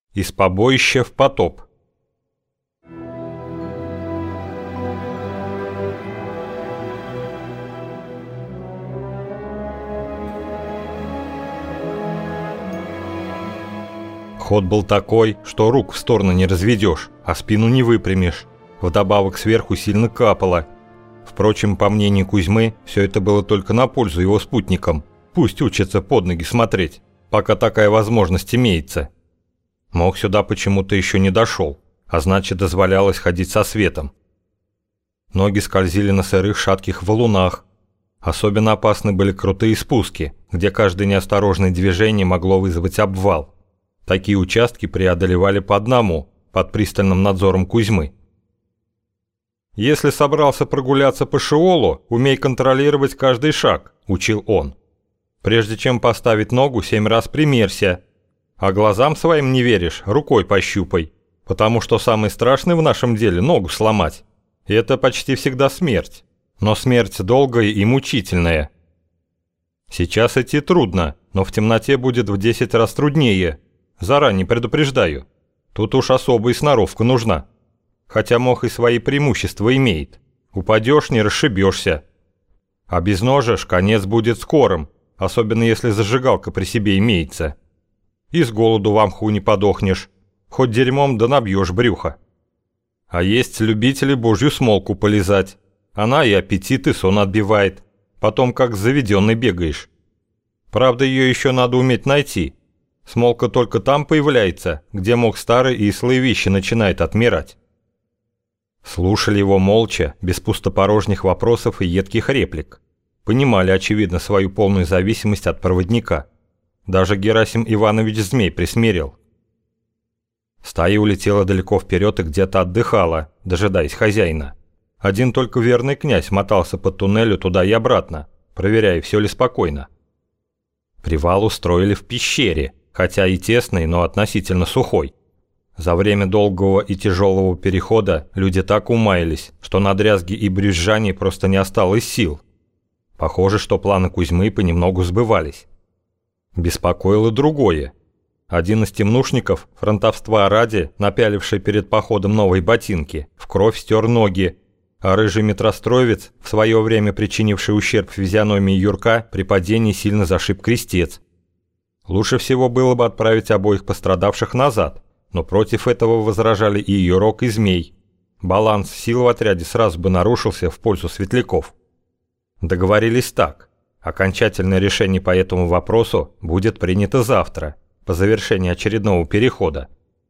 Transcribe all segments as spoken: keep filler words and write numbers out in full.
Из побоища в потоп. Ход был такой, что рук в сторону не разведешь, а спину не выпрямишь. Вдобавок сверху сильно капало. Впрочем, по мнению Кузьмы, все это было только на пользу его спутникам. Пусть учатся под ноги смотреть, пока такая возможность имеется. Мох сюда почему-то еще не дошел, а значит, дозволялось ходить со светом. Ноги скользили на сырых шатких валунах. Особенно опасны были крутые спуски, где каждое неосторожное движение могло вызвать обвал. Такие участки преодолевали по одному, под пристальным надзором Кузьмы. «Если собрался прогуляться по Шиолу, умей контролировать каждый шаг», – учил он. «Прежде чем поставить ногу, семь раз примерься. А глазам своим не веришь, рукой пощупай, потому что самое страшное в нашем деле – ногу сломать. И это почти всегда смерть, но смерть долгая и мучительная. Сейчас идти трудно, но в темноте будет в десять раз труднее. Заранее предупреждаю. Тут уж особая сноровка нужна. Хотя мох и свои преимущества имеет. Упадешь, не расшибешься. А без ножа конец будет скорым, особенно если зажигалка при себе имеется. И с голоду в мху не подохнешь, хоть дерьмом да набьешь брюхо. А есть любители божью смолку полизать. Она и аппетит, и сон отбивает. Потом как заведенный бегаешь. Правда, ее еще надо уметь найти. Смолка только там появляется, где мох старый и слои вещи начинает отмирать. Слушали его молча, без пустопорожних вопросов и едких реплик. Понимали, очевидно, свою полную зависимость от проводника. Даже Герасим Иванович Змей присмирил. Стая улетела далеко вперед и где-то отдыхала, дожидаясь хозяина. Один только верный князь мотался по туннелю туда и обратно, проверяя, все ли спокойно. Привал устроили в пещере, хотя и тесной, но относительно сухой. За время долгого и тяжелого перехода люди так умаялись, что на дрязги и брюзжание просто не осталось сил. Похоже, что планы Кузьмы понемногу сбывались. Беспокоило другое. Один из темнушников, фронтовства ради, напяливший перед походом новые ботинки, в кровь стер ноги, а рыжий метростроевец, в свое время причинивший ущерб физиономии Юрка, при падении сильно зашиб крестец. Лучше всего было бы отправить обоих пострадавших назад, но против этого возражали и Юрок, и Змей. Баланс сил в отряде сразу бы нарушился в пользу светляков. Договорились так. Окончательное решение по этому вопросу будет принято завтра, по завершении очередного перехода.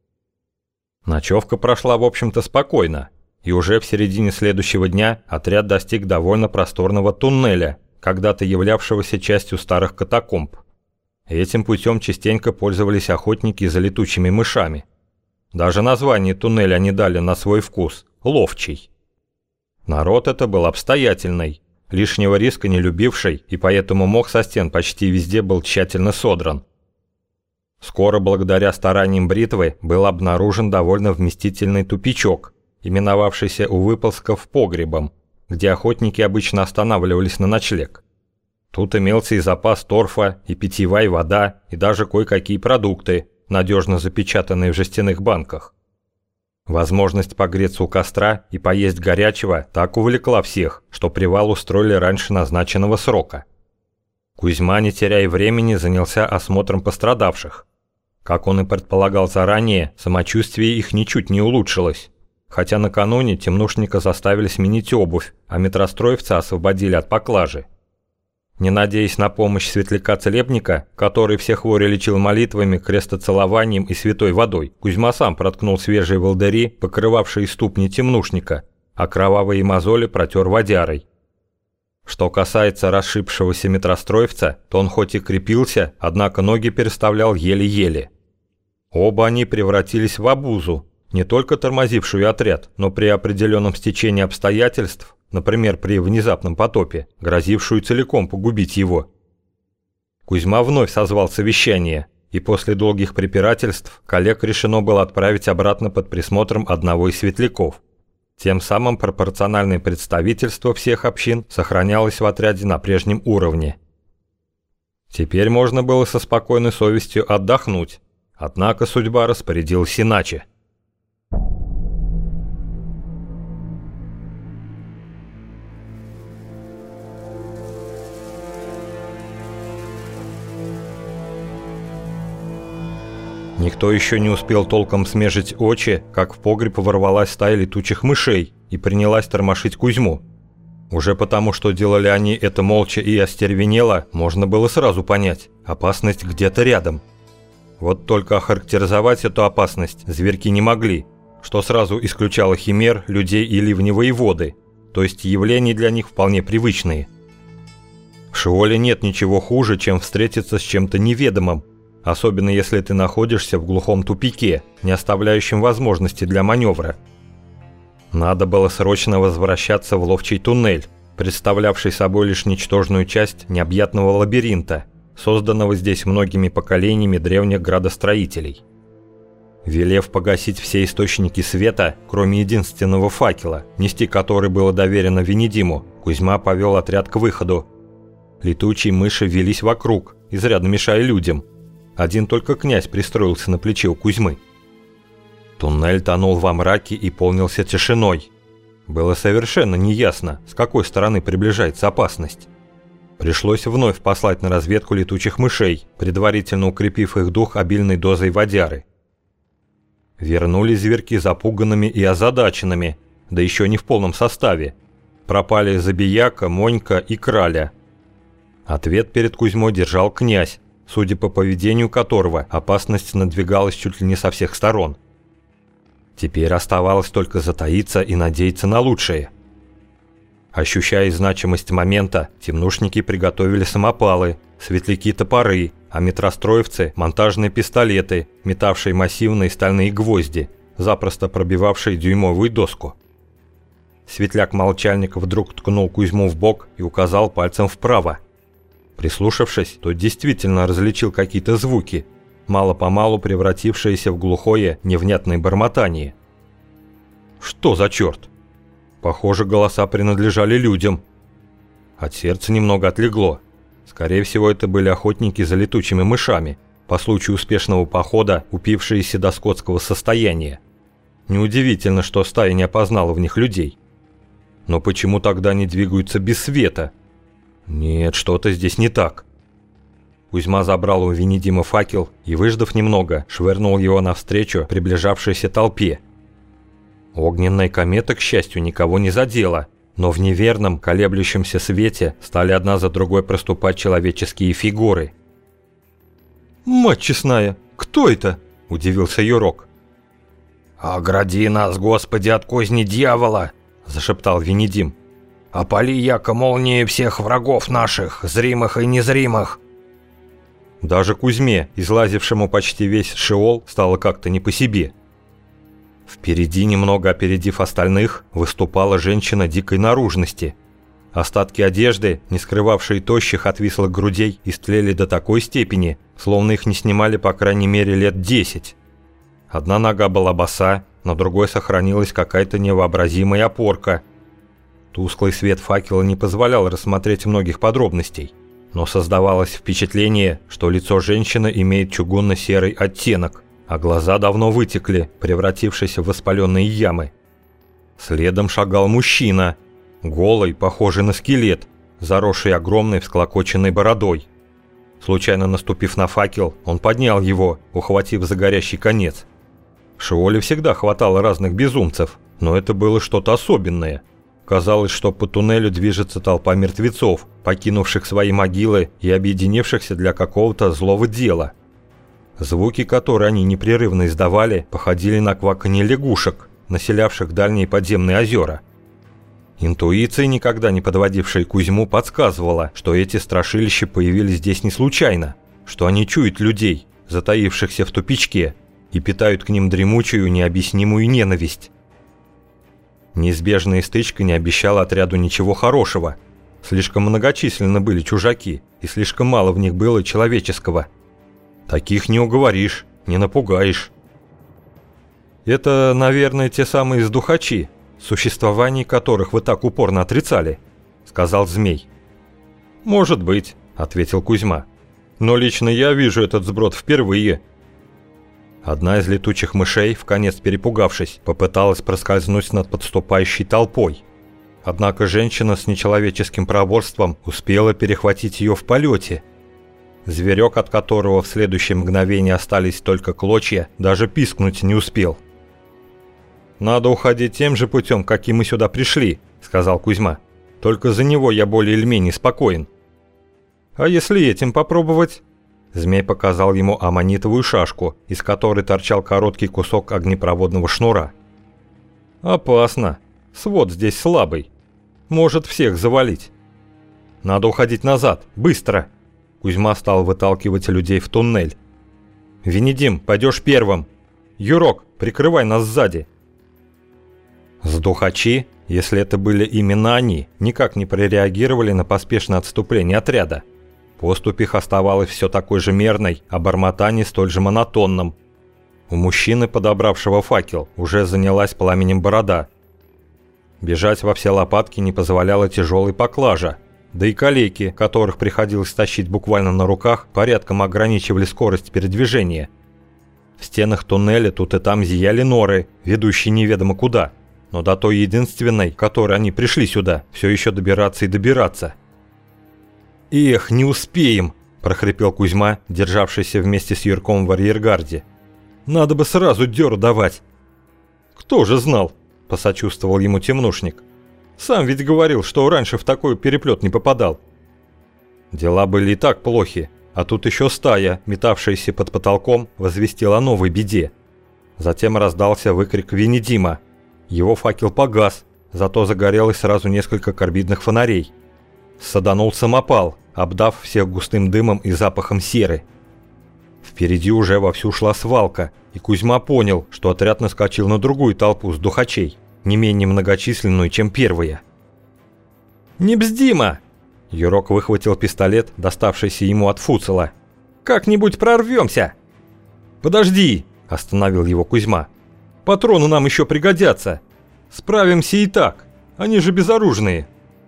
Ночевка прошла, в общем-то, спокойно, и уже в середине следующего дня отряд достиг довольно просторного туннеля, когда-то являвшегося частью старых катакомб. Этим путем частенько пользовались охотники за летучими мышами. Даже название туннеля они дали на свой вкус – «Ловчий». Народ это был обстоятельный, лишнего риска не любивший, и поэтому мох со стен почти везде был тщательно содран. Скоро, благодаря стараниям бритвы, был обнаружен довольно вместительный тупичок, именовавшийся у выползков погребом, где охотники обычно останавливались на ночлег. Тут имелся и запас торфа, и питьевая вода, и даже кое-какие продукты, надежно запечатанные в жестяных банках. Возможность погреться у костра и поесть горячего так увлекла всех, что привал устроили раньше назначенного срока. Кузьма, не теряя времени, занялся осмотром пострадавших. Как он и предполагал заранее, самочувствие их ничуть не улучшилось, хотя накануне темнушника заставили сменить обувь, а метростроевца освободили от поклажи. Не надеясь на помощь светляка-целебника, который все хвори лечил молитвами, крестоцелованием и святой водой, Кузьма сам проткнул свежие волдыри, покрывавшие ступни темнушника, а кровавые мозоли протер водярой. Что касается расшибшегося метростроевца, то он хоть и крепился, однако ноги переставлял еле-еле. Оба они превратились в обузу, не только тормозившую отряд, но при определенном стечении обстоятельств, например, при внезапном потопе, грозившую целиком погубить его. Кузьма вновь созвал совещание, и после долгих препирательств коллег решено было отправить обратно под присмотром одного из светляков. Тем самым пропорциональное представительство всех общин сохранялось в отряде на прежнем уровне. Теперь можно было со спокойной совестью отдохнуть, Однако судьба распорядилась иначе. Никто еще не успел толком смежить очи, как в погреб ворвалась стая летучих мышей и принялась тормошить Кузьму. Уже потому, что делали они это молча и остервенело, можно было сразу понять – опасность где-то рядом. Вот только охарактеризовать эту опасность зверьки не могли, что сразу исключало химер, людей и ливневые воды, то есть явления для них вполне привычные. В Шиоле нет ничего хуже, чем встретиться с чем-то неведомым, особенно если ты находишься в глухом тупике, не оставляющем возможности для маневра. Надо было срочно возвращаться в ловчий туннель, представлявший собой лишь ничтожную часть необъятного лабиринта, созданного здесь многими поколениями древних градостроителей. Велев погасить все источники света, кроме единственного факела, нести который было доверено Венедиму, Кузьма повел отряд к выходу. Летучие мыши велись вокруг, изрядно мешая людям. Один только князь пристроился на плече у Кузьмы. Туннель тонул во мраке и полнился тишиной. Было совершенно неясно, с какой стороны приближается опасность. Пришлось вновь послать на разведку летучих мышей, предварительно укрепив их дух обильной дозой водяры. Вернулись зверьки запуганными и озадаченными, да еще не в полном составе. Пропали Забияка, Монька и Краля. Ответ перед Кузьмой держал князь, судя по поведению которого опасность надвигалась чуть ли не со всех сторон. Теперь оставалось только затаиться и надеяться на лучшее. Ощущая значимость момента, темнушники приготовили самопалы, светляки топоры, а метростроевцы – монтажные пистолеты, метавшие массивные стальные гвозди, запросто пробивавшие дюймовую доску. Светляк-молчальник вдруг ткнул Кузьму в бок и указал пальцем вправо. Прислушавшись, тот действительно различил какие-то звуки, мало-помалу превратившиеся в глухое, невнятное бормотание. Что за черт? Похоже, голоса принадлежали людям. От сердца немного отлегло. Скорее всего, это были охотники за летучими мышами, по случаю успешного похода, упившиеся до скотского состояния. Неудивительно, что стая не опознала в них людей. Но почему тогда они двигаются без света? Нет, что-то здесь не так. Кузьма забрал у Венедима факел и, выждав немного, швырнул его навстречу приближавшейся толпе. Огненная комета, к счастью, никого не задела, но в неверном, колеблющемся свете стали одна за другой проступать человеческие фигуры. «Мать честная, кто это?» – удивился Юрок. «Огради нас, Господи, от козни дьявола!» – зашептал Венедим. «Опали яко молнии всех врагов наших, зримых и незримых!» Даже Кузьме, излазившему почти весь Шиол, стало как-то не по себе. Впереди, немного опередив остальных, выступала женщина дикой наружности. Остатки одежды, не скрывавшие тощих отвислых грудей, истлели до такой степени, словно их не снимали по крайней мере лет десять. Одна нога была боса, на другой сохранилась какая-то невообразимая опорка. Тусклый свет факела не позволял рассмотреть многих подробностей, но создавалось впечатление, что лицо женщины имеет чугунно-серый оттенок, а глаза давно вытекли, превратившись в воспаленные ямы. Следом шагал мужчина, голый, похожий на скелет, заросший огромной всклокоченной бородой. Случайно наступив на факел, он поднял его, ухватив за горящий конец. В Шиоле всегда хватало разных безумцев, но это было что-то особенное. Казалось, что по туннелю движется толпа мертвецов, покинувших свои могилы и объединившихся для какого-то злого дела. Звуки, которые они непрерывно издавали, походили на кваканье лягушек, населявших дальние подземные озера. Интуиция, никогда не подводившая Кузьму, подсказывала, что эти страшилища появились здесь не случайно, что они чуют людей, затаившихся в тупичке, и питают к ним дремучую, необъяснимую ненависть. Неизбежная стычка не обещала отряду ничего хорошего. Слишком многочисленны были чужаки, и слишком мало в них было человеческого. Таких не уговоришь, не напугаешь. Это, наверное, те самые сдухачи, существование которых вы так упорно отрицали, сказал Змей. Может быть, ответил Кузьма. Но лично я вижу этот сброд впервые. Одна из летучих мышей, вконец перепугавшись, попыталась проскользнуть над подступающей толпой. Однако женщина с нечеловеческим проворством успела перехватить ее в полете. Зверек, от которого в следующее мгновение остались только клочья, даже пискнуть не успел. «Надо уходить тем же путем, каким мы сюда пришли», — сказал Кузьма. «Только за него я более или менее спокоен». «А если этим попробовать?» Змей показал ему аммонитовую шашку, из которой торчал короткий кусок огнепроводного шнура. «Опасно. Свод здесь слабый. Может всех завалить. Надо уходить назад. Быстро!» Кузьма стал выталкивать людей в туннель. «Венедим, пойдешь первым. Юрок, прикрывай нас сзади». Сдухачи, если это были именно они, никак не прореагировали на поспешное отступление отряда. Поступь их оставалась все такой же мерной, а бормотание столь же монотонным. У мужчины, подобравшего факел, уже занялась пламенем борода. Бежать во все лопатки не позволяла тяжелой поклажа, да и калеки, которых приходилось тащить буквально на руках, порядком ограничивали скорость передвижения. В стенах туннеля тут и там зияли норы, ведущие неведомо куда, но до той единственной, которой они пришли сюда, все еще добираться и добираться. «Эх, не успеем!» – прохрипел Кузьма, державшийся вместе с Юрком в арьергарде. «Надо бы сразу дёру давать!» «Кто же знал?» – посочувствовал ему темнушник. «Сам ведь говорил, что раньше в такой переплет не попадал». Дела были и так плохи, а тут еще стая, метавшаяся под потолком, возвестила о новой беде. Затем раздался выкрик Венедима. Его факел погас, зато загорелось сразу несколько карбидных фонарей. Саданул самопал, обдав всех густым дымом и запахом серы. Впереди уже вовсю шла свалка, и Кузьма понял, что отряд наскочил на другую толпу сдухачей, не менее многочисленную, чем первая. «Не бздима!» Юрок выхватил пистолет, доставшийся ему от Фуцела. «Как-нибудь прорвемся!» «Подожди!» – остановил его Кузьма. «Патроны нам еще пригодятся! Справимся и так, они же безоружные!»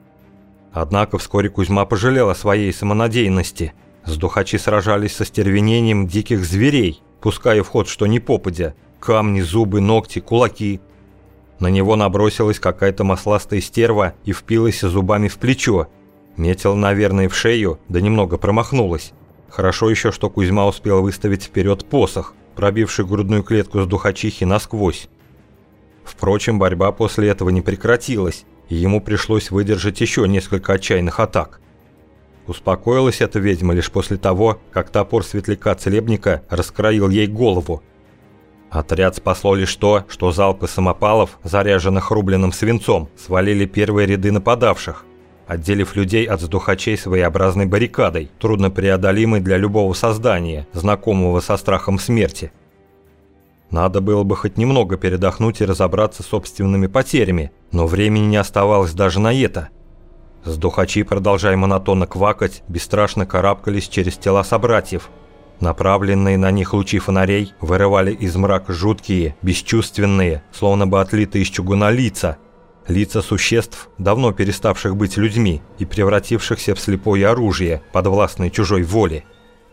Однако вскоре Кузьма пожалел о своей самонадеянности. Сдухачи сражались со стервенением диких зверей, пуская в ход что ни попадя – камни, зубы, ногти, кулаки. На него набросилась какая-то масластая стерва и впилась зубами в плечо. Метила, наверное, в шею, да немного промахнулась. Хорошо еще, что Кузьма успел выставить вперед посох, пробивший грудную клетку сдухачихи насквозь. Впрочем, борьба после этого не прекратилась, и ему пришлось выдержать еще несколько отчаянных атак. Успокоилась эта ведьма лишь после того, как топор светляка-целебника раскроил ей голову. Отряд спасло лишь то, что залпы самопалов, заряженных рубленным свинцом, свалили первые ряды нападавших, отделив людей от сдухачей своеобразной баррикадой, труднопреодолимой для любого создания, знакомого со страхом смерти. Надо было бы хоть немного передохнуть и разобраться с собственными потерями, но времени не оставалось даже на это. Сдухачи, продолжая монотонно квакать, бесстрашно карабкались через тела собратьев. Направленные на них лучи фонарей вырывали из мрака жуткие, бесчувственные, словно бы отлитые из чугуна лица. Лица существ, давно переставших быть людьми и превратившихся в слепое оружие, подвластное чужой воле.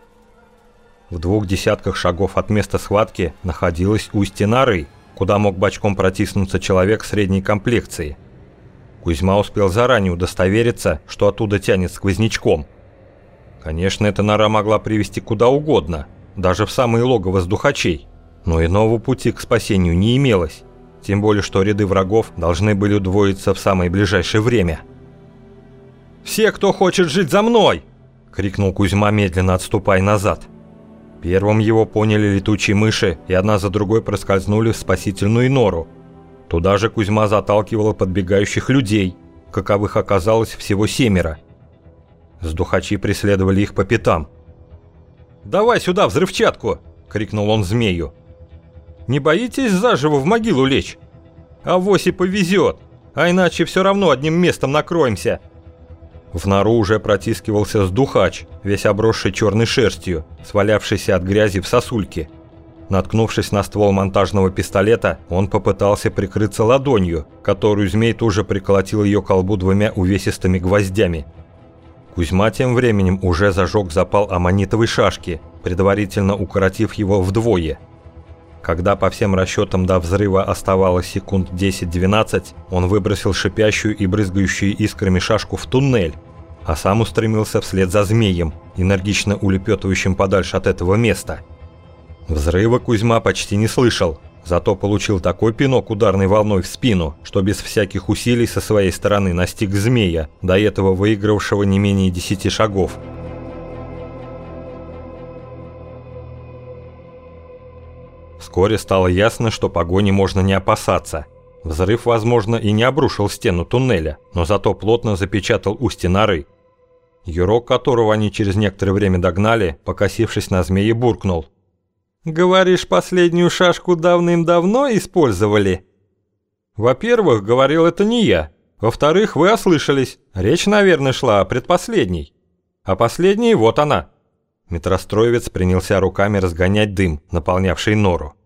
В двух десятках шагов от места схватки находилось устье норы, куда мог бочком протиснуться человек средней комплекции. Кузьма успел заранее удостовериться, что оттуда тянет сквознячком. Конечно, эта нора могла привести куда угодно, даже в самые логово сдухачей, но иного пути к спасению не имелось, тем более что ряды врагов должны были удвоиться в самое ближайшее время. «Все, кто хочет жить, за мной!» — крикнул Кузьма, медленно отступая назад. Первым его поняли летучие мыши и одна за другой проскользнули в спасительную нору. Туда же Кузьма заталкивал подбегающих людей, каковых оказалось всего семеро. Сдухачи преследовали их по пятам. «Давай сюда взрывчатку!» — крикнул он змею. «Не боитесь заживо в могилу лечь? Авось и повезет, а иначе все равно одним местом накроемся!» В нору уже протискивался сдухач, весь обросший черной шерстью, свалявшийся от грязи в сосульке. Наткнувшись на ствол монтажного пистолета, он попытался прикрыться ладонью, которую змей тоже приколотил ее к колбу двумя увесистыми гвоздями. Кузьма тем временем уже зажег запал аммонитовой шашки, предварительно укоротив его вдвое. Когда по всем расчетам до взрыва оставалось секунд десять-двенадцать, он выбросил шипящую и брызгающую искрами шашку в туннель, а сам устремился вслед за змеем, энергично улепетывающим подальше от этого места. Взрыва Кузьма почти не слышал, зато получил такой пинок ударной волной в спину, что без всяких усилий со своей стороны настиг змея, до этого выигравшего не менее десяти шагов. Вскоре стало ясно, что погони можно не опасаться. Взрыв, возможно, и не обрушил стену туннеля, но зато плотно запечатал устье норы. Юрок, которого они через некоторое время догнали, покосившись на змеи, буркнул: «Говоришь, последнюю шашку давным-давно использовали?» «Во-первых, говорил это не я. Во-вторых, вы ослышались. Речь, наверное, шла о предпоследней. А последней вот она». Метростроевец принялся руками разгонять дым, наполнявший нору.